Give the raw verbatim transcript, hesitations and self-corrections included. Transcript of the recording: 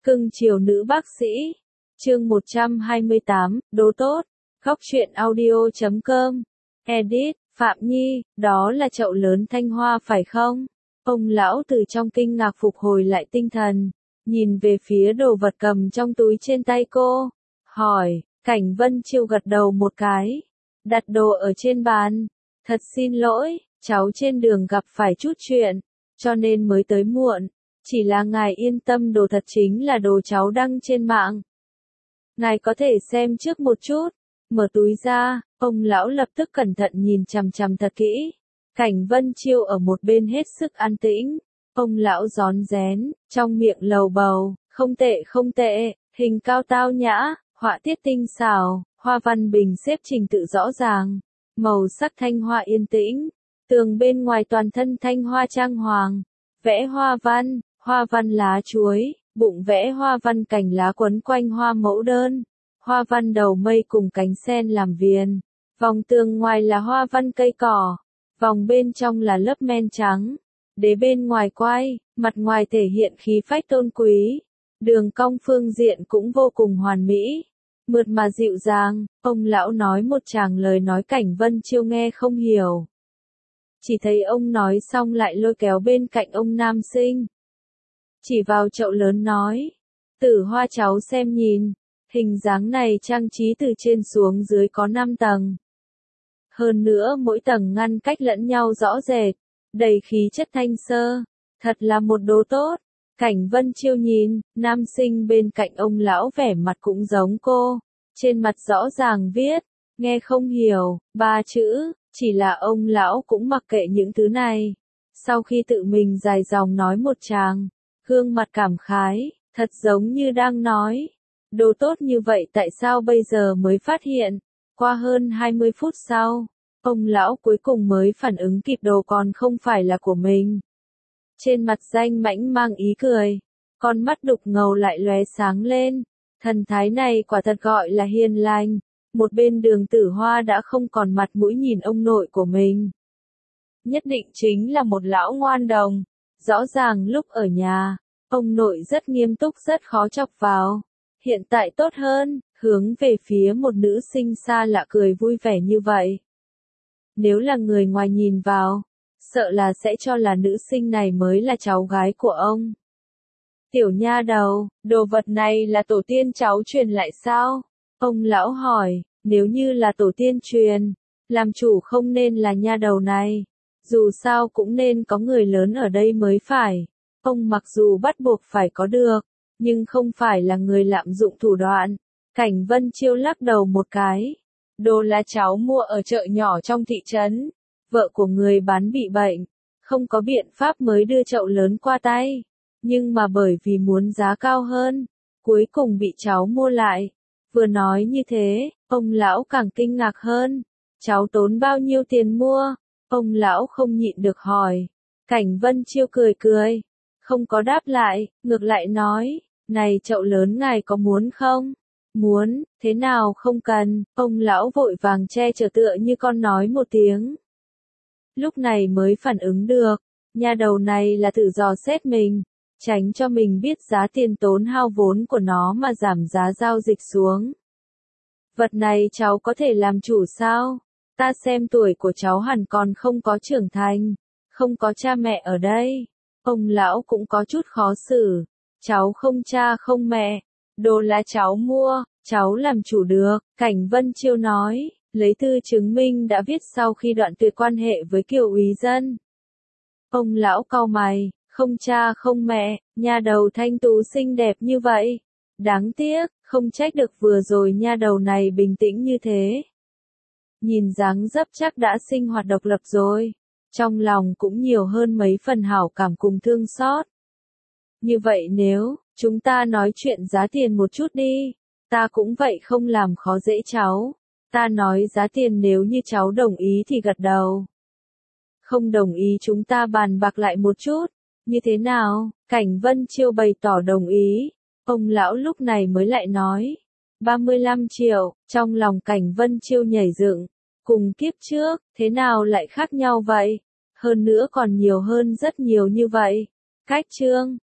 Cưng chiều nữ bác sĩ. Chương một trăm hai mươi tám, đố tốt. Góc truyện audio chấm com. Edit, Phạm Nhi, đó là chậu lớn thanh hoa phải không? Ông lão từ trong kinh ngạc phục hồi lại tinh thần, nhìn về phía đồ vật cầm trong túi trên tay cô, hỏi. Cảnh Vân Chiêu gật đầu một cái, đặt đồ ở trên bàn. Thật xin lỗi, cháu trên đường gặp phải chút chuyện, cho nên mới tới muộn. Chỉ là ngài yên tâm, đồ thật chính là đồ cháu đăng trên mạng. Ngài có thể xem trước một chút. Mở túi ra, ông lão lập tức cẩn thận nhìn chằm chằm thật kỹ. Cảnh Vân Chiêu ở một bên hết sức an tĩnh. Ông lão rón rén, trong miệng lầu bầu, không tệ không tệ, hình cao tao nhã, họa tiết tinh xảo, hoa văn bình xếp trình tự rõ ràng, màu sắc thanh hoa yên tĩnh, tường bên ngoài toàn thân thanh hoa trang hoàng, vẽ hoa văn, hoa văn lá chuối, bụng vẽ hoa văn cành lá quấn quanh hoa mẫu đơn, hoa văn đầu mây cùng cánh sen làm viền, vòng tường ngoài là hoa văn cây cỏ, vòng bên trong là lớp men trắng, đế bên ngoài quai, mặt ngoài thể hiện khí phách tôn quý, đường cong phương diện cũng vô cùng hoàn mỹ, mượt mà dịu dàng. Ông lão nói một tràng lời nói Cảnh Vân Chiêu nghe không hiểu. Chỉ thấy ông nói xong lại lôi kéo bên cạnh ông nam sinh, chỉ vào chậu lớn nói, Tử Hoa cháu xem nhìn, hình dáng này trang trí từ trên xuống dưới có năm tầng. Hơn nữa mỗi tầng ngăn cách lẫn nhau rõ rệt, đầy khí chất thanh sơ, thật là một đồ tốt. Cảnh Vân Chiêu nhìn, nam sinh bên cạnh ông lão vẻ mặt cũng giống cô, trên mặt rõ ràng viết, nghe không hiểu, ba chữ, chỉ là ông lão cũng mặc kệ những thứ này. Sau khi tự mình dài dòng nói một tràng, gương mặt cảm khái, thật giống như đang nói, đồ tốt như vậy tại sao bây giờ mới phát hiện. Qua hơn hai mươi phút sau, ông lão cuối cùng mới phản ứng kịp đồ còn không phải là của mình. Trên mặt Danh Mãnh mang ý cười, con mắt đục ngầu lại lóe sáng lên, thần thái này quả thật gọi là hiền lành. Một bên Đường Tử Hoa đã không còn mặt mũi nhìn ông nội của mình. Nhất định chính là một lão ngoan đồng, rõ ràng lúc ở nhà, ông nội rất nghiêm túc rất khó chọc vào. Hiện tại tốt hơn, hướng về phía một nữ sinh xa lạ cười vui vẻ như vậy. Nếu là người ngoài nhìn vào, sợ là sẽ cho là nữ sinh này mới là cháu gái của ông. Tiểu nha đầu, đồ vật này là tổ tiên cháu truyền lại sao? Ông lão hỏi, nếu như là tổ tiên truyền, làm chủ không nên là nha đầu này. Dù sao cũng nên có người lớn ở đây mới phải. Ông mặc dù bắt buộc phải có được, nhưng không phải là người lạm dụng thủ đoạn. Cảnh Vân Chiêu lắc đầu một cái. Đồ là cháu mua ở chợ nhỏ trong thị trấn. Vợ của người bán bị bệnh, không có biện pháp mới đưa chậu lớn qua tay. Nhưng mà bởi vì muốn giá cao hơn, cuối cùng bị cháu mua lại. Vừa nói như thế, ông lão càng kinh ngạc hơn. Cháu tốn bao nhiêu tiền mua? Ông lão không nhịn được hỏi. Cảnh Vân Chiêu cười cười, không có đáp lại, ngược lại nói, này chậu lớn ngài có muốn không? Muốn, thế nào không cần. Ông lão vội vàng che chở tựa như con nói một tiếng. Lúc này mới phản ứng được, nha đầu này là tự dò xét mình, tránh cho mình biết giá tiền tốn hao vốn của nó mà giảm giá giao dịch xuống. Vật này cháu có thể làm chủ sao? Ta xem tuổi của cháu hẳn còn không có trưởng thành, không có cha mẹ ở đây. Ông lão cũng có chút khó xử, cháu không cha không mẹ, đồ là cháu mua, cháu làm chủ được. Cảnh Vân Chiêu nói, lấy thư chứng minh đã viết sau khi đoạn tuyệt quan hệ với Kiều Úy Dân. Ông lão cau mày, không cha không mẹ, nha đầu thanh tú xinh đẹp như vậy. Đáng tiếc, không trách được vừa rồi nha đầu này bình tĩnh như thế. Nhìn dáng dấp chắc đã sinh hoạt độc lập rồi. Trong lòng cũng nhiều hơn mấy phần hảo cảm cùng thương xót. Như vậy nếu, chúng ta nói chuyện giá tiền một chút đi. Ta cũng vậy không làm khó dễ cháu. Ta nói giá tiền nếu như cháu đồng ý thì gật đầu. Không đồng ý chúng ta bàn bạc lại một chút. Như thế nào? Cảnh Vân Chiêu bày tỏ đồng ý. Ông lão lúc này mới lại nói. ba mươi lăm triệu, trong lòng Cảnh Vân Chiêu nhảy dựng. Cùng kiếp trước, thế nào lại khác nhau vậy? Hơn nữa còn nhiều hơn rất nhiều như vậy. Cách chương,